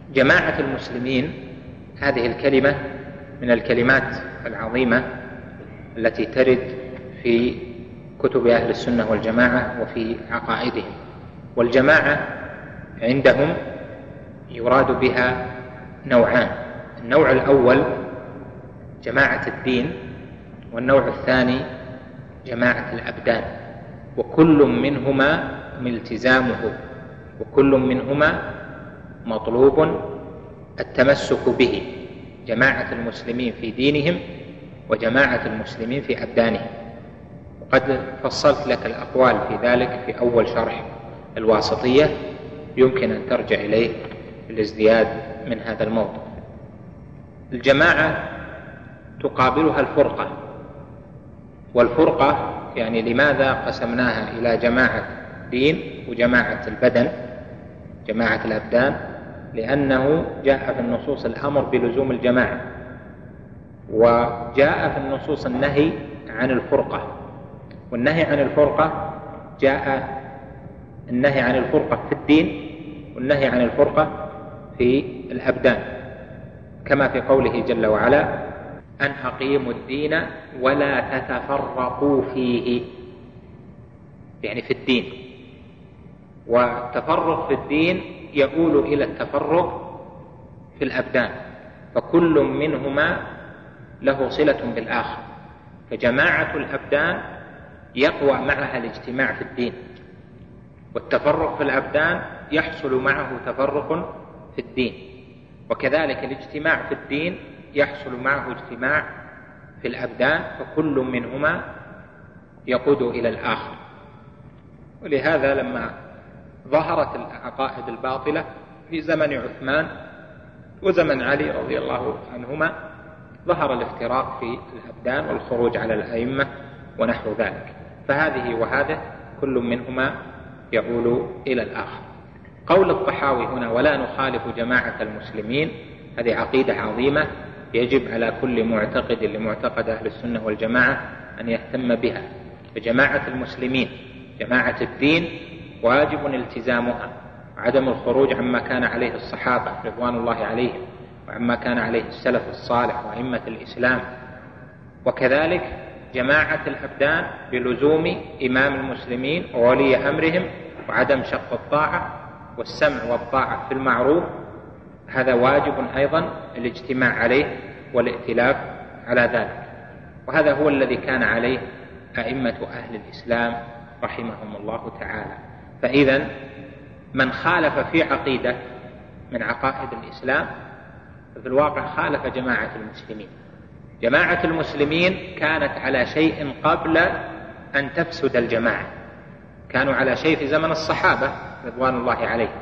جماعة المسلمين هذه الكلمة من الكلمات العظيمة التي ترد في كتب أهل السنة والجماعة وفي عقائدهم. والجماعة عندهم يراد بها نوعان: النوع الأول جماعة الدين، والنوع الثاني جماعة الأبدان، وكل منهما ملتزامه، وكل منهما مطلوب التمسك به: جماعة المسلمين في دينهم وجماعة المسلمين في أبدانهم. وقد فصلت لك الأقوال في ذلك في أول شرح الواسطية، يمكن أن ترجع إليه للازدياد من هذا الموضوع. الجماعة تقابلها الفرقة، والفرقة يعني لماذا قسمناها إلى جماعة دين وجماعة البدن، جماعة الأبدان؟ لأنه جاء في النصوص الأمر بلزوم الجماعة، وجاء في النصوص النهي عن الفرقة. والنهي عن الفرقة جاء النهي عن الفرقة في الدين، والنهي عن الفرقة في الأبدان، كما في قوله جل وعلا: أن أقيموا الدين ولا تتفرقوا فيه، يعني في الدين. والتفرق في الدين يؤول إلى التفرق في الأبدان، فكل منهما له صلة بالآخر. فجماعة الأبدان يقوى معها الاجتماع في الدين، والتفرق في الأبدان يحصل معه تفرق في الدين، وكذلك الاجتماع في الدين يحصل معه اجتماع في الأبدان، فكل منهما يقود إلى الآخر. ولهذا لما ظهرت العقائد الباطلة في زمن عثمان وزمن علي رضي الله عنهما، ظهر الافتراق في الأبدان والخروج على الأئمة ونحو ذلك. فهذه وهذا كل منهما يؤول إلى الآخر. قول الطحاوي هنا: ولا نخالف جماعة المسلمين، هذه عقيدة عظيمة يجب على كل معتقد لمعتقد أهل السنة والجماعة أن يهتم بها. فجماعة المسلمين جماعة الدين واجب التزامها، وعدم الخروج عما كان عليه الصحابة رضوان الله عليهم، وعما كان عليه السلف الصالح وأئمة الإسلام. وكذلك جماعة الأبدان بلزوم إمام المسلمين وولي أمرهم، وعدم شق الطاعة والسمع والطاعة في المعروف، هذا واجب أيضا الاجتماع عليه والائتلاف على ذلك. وهذا هو الذي كان عليه أئمة أهل الإسلام رحمهم الله تعالى. فإذا من خالف في عقيدة من عقائد الإسلام في الواقع خالف جماعة المسلمين. جماعة المسلمين كانت على شيء قبل أن تفسد الجماعة، كانوا على شيء في زمن الصحابة رضوان الله عليهم.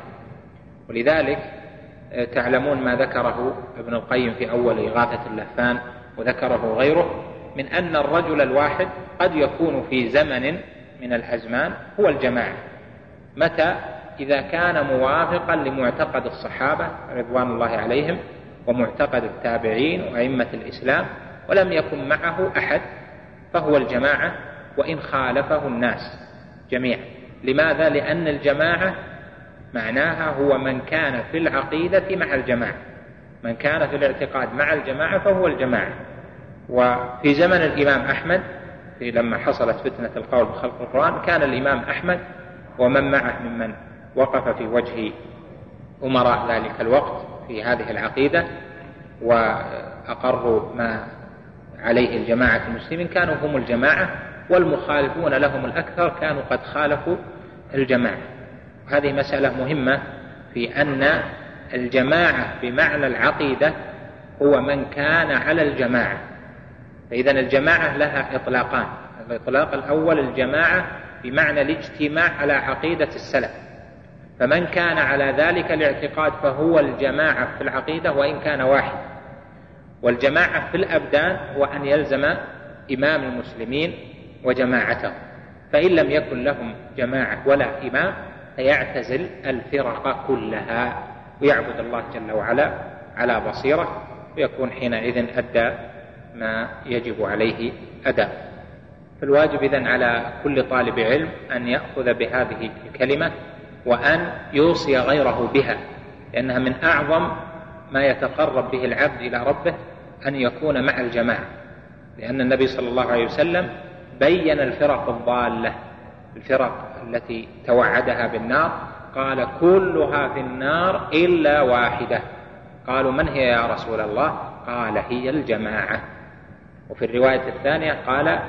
ولذلك تعلمون ما ذكره ابن القيم في أول إغاثة اللهفان، وذكره غيره، من أن الرجل الواحد قد يكون في زمن من الأزمان هو الجماعة. متى؟ إذا كان موافقا لمعتقد الصحابة رضوان الله عليهم ومعتقد التابعين وأئمة الإسلام، ولم يكن معه أحد، فهو الجماعة وإن خالفه الناس جميعا. لماذا؟ لأن الجماعة معناها هو من كان في العقيدة مع الجماعة، من كان في الاعتقاد مع الجماعة فهو الجماعة. وفي زمن الإمام أحمد لما حصلت فتنة القول بخلق القرآن، كان الإمام أحمد ومن معه ممن وقف في وجه أمراء ذلك الوقت في هذه العقيدة وأقروا ما عليه الجماعة المسلمين، كانوا هم الجماعة، والمخالفون لهم الأكثر كانوا قد خالفوا الجماعة. هذه مسألة مهمة في أن الجماعة بمعنى العقيدة هو من كان على الجماعة. فإذا الجماعة لها إطلاقان: الإطلاق الأول الجماعة بمعنى الاجتماع على عقيدة السلف، فمن كان على ذلك الاعتقاد فهو الجماعة في العقيدة وإن كان واحد. والجماعة في الأبدان هو أن يلزم إمام المسلمين وجماعته، فإن لم يكن لهم جماعة ولا إمام فيعتزل الفرق كلها ويعبد الله جل وعلا على بصيرة، ويكون حينئذ أدى ما يجب عليه أداء. فالواجب إذن على كل طالب علم أن يأخذ بهذه الكلمة وأن يوصي غيره بها، لأنها من أعظم ما يتقرب به العبد إلى ربه أن يكون مع الجماعة، لأن النبي صلى الله عليه وسلم بين الفرق الضالة، الفرق التي توعدها بالنار، قال كلها في النار إلا واحدة. قالوا من هي يا رسول الله؟ قال هي الجماعة. وفي الرواية الثانية قال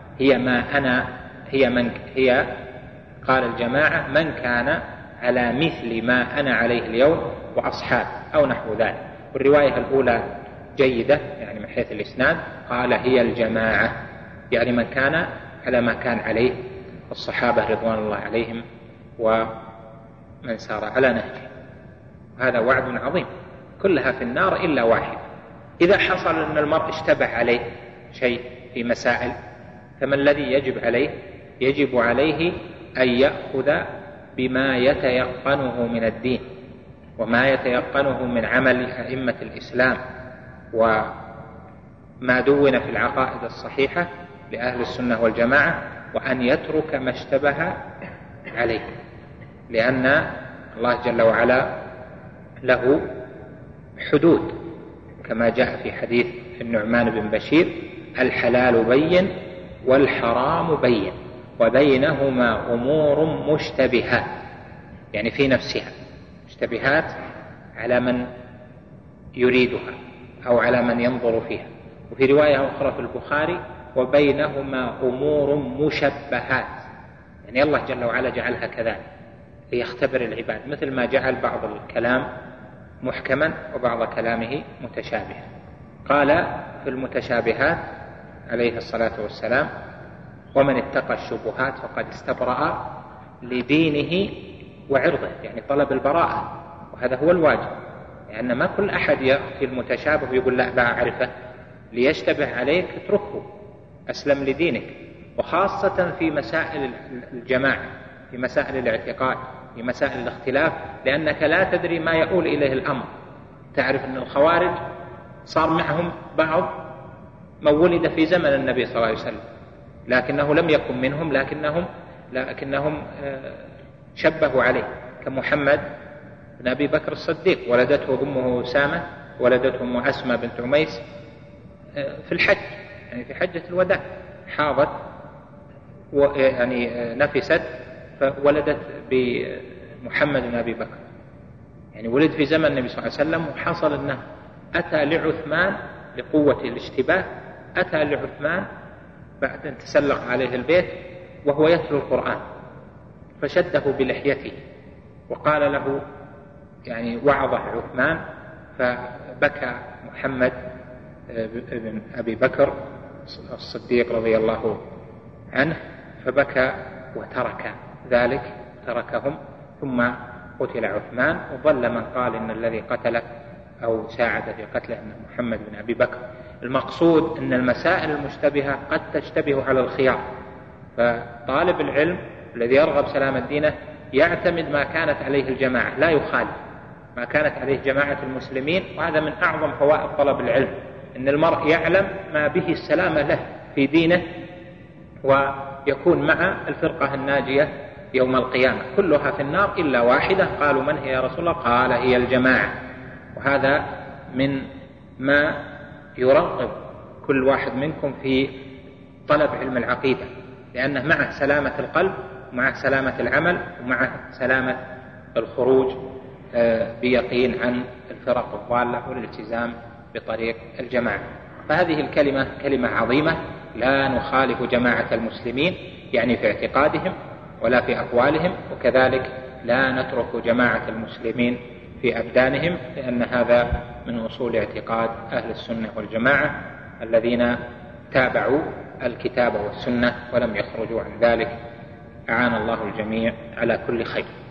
قال الجماعة من كان على مثل ما أنا عليه اليوم وأصحاب أو نحو ذلك. والرواية الأولى جيدة يعني من حيث الإسناد، قال هي الجماعة يعني من كان على ما كان عليه الصحابة رضوان الله عليهم ومن سار على نهجه. هذا وعد عظيم، كلها في النار إلا واحد. إذا حصل أن المرء اشتبه عليه شيء في مسائل، فما الذي يجب عليه؟ يجب عليه أن يأخذ بما يتيقنه من الدين وما يتيقنه من عمل أئمة الإسلام وما دون في العقائد الصحيحة لأهل السنة والجماعة، وأن يترك ما اشتبه عليه، لأن الله جل وعلا له حدود، كما جاء في حديث النعمان بن بشير: الحلال بين والحرام بين وبينهما أمور مشتبهات، يعني في نفسها مشتبهات على من يريدها أو على من ينظر فيها. وفي رواية أخرى في البخاري: وبينهما أمور مشبهات، يعني الله جل وعلا جعلها كذلك ليختبر العباد، مثل ما جعل بعض الكلام محكما وبعض كلامه متشابها. قال في المتشابهات عليه الصلاة والسلام: ومن اتقى الشبهات فقد استبرأ لدينه وعرضه، يعني طلب البراءة، وهذا هو الواجب، لأن ما كل أحد يأتي المتشابه ويقول لا أعرفه، ليشتبه عليك اتركه، أسلم لدينك. وخاصة في مسائل الجماعة، في مسائل الاعتقاد، في مسائل الاختلاف، لأنك لا تدري ما يؤول إليه الأمر. تعرف أن الخوارج صار معهم بعض من ولد في زمن النبي صلى الله عليه وسلم، لكنه لم يكن منهم، لكنهم شبهوا عليه، كمحمد بن أبي بكر الصديق، ولدته أمه أسامة، ولدته أمه أسماء بنت عميس في الحج، يعني في حجة الوداع، حاضت يعني نفست فولدت بمحمد بن أبي بكر، يعني ولد في زمن النبي صلى الله عليه وسلم. وحصل أنه أتى لعثمان لقوة الاشتباه، أتى لعثمان بعد أن تسلق عليه البيت وهو يتلو القرآن، فشده بلحيته وقال له، يعني وعظه عثمان، فبكى محمد بن أبي بكر الصديق رضي الله عنه، فبكى وترك ذلك، تركهم، ثم قتل عثمان. وظل من قال إن الذي قتله أو ساعد في قتله أنه محمد بن أبي بكر. المقصود أن المسائل المشتبهة قد تشتبه على الخيار، فطالب العلم الذي يرغب سلامة دينه يعتمد ما كانت عليه الجماعة، لا يخالف ما كانت عليه جماعة المسلمين. وهذا من أعظم فوائد طلب العلم، أن المرء يعلم ما به السلامة له في دينه، ويكون مع الفرقة الناجية يوم القيامة. كلها في النار إلا واحدة. قالوا من هي يا رسول الله؟ قال هي الجماعة. وهذا من ما يرغب كل واحد منكم في طلب علم العقيدة، لأنه مع سلامة القلب ومع سلامة العمل ومع سلامة الخروج بيقين عن الفرق الضالة والالتزام بطريق الجماعة. فهذه الكلمة كلمة عظيمة، لا نخالف جماعة المسلمين يعني في اعتقادهم ولا في أقوالهم، وكذلك لا نترك جماعة المسلمين في أبدانهم، لأن هذا من أصول اعتقاد أهل السنة والجماعة الذين تابعوا الكتاب والسنة ولم يخرجوا عن ذلك. أعان الله الجميع على كل خير.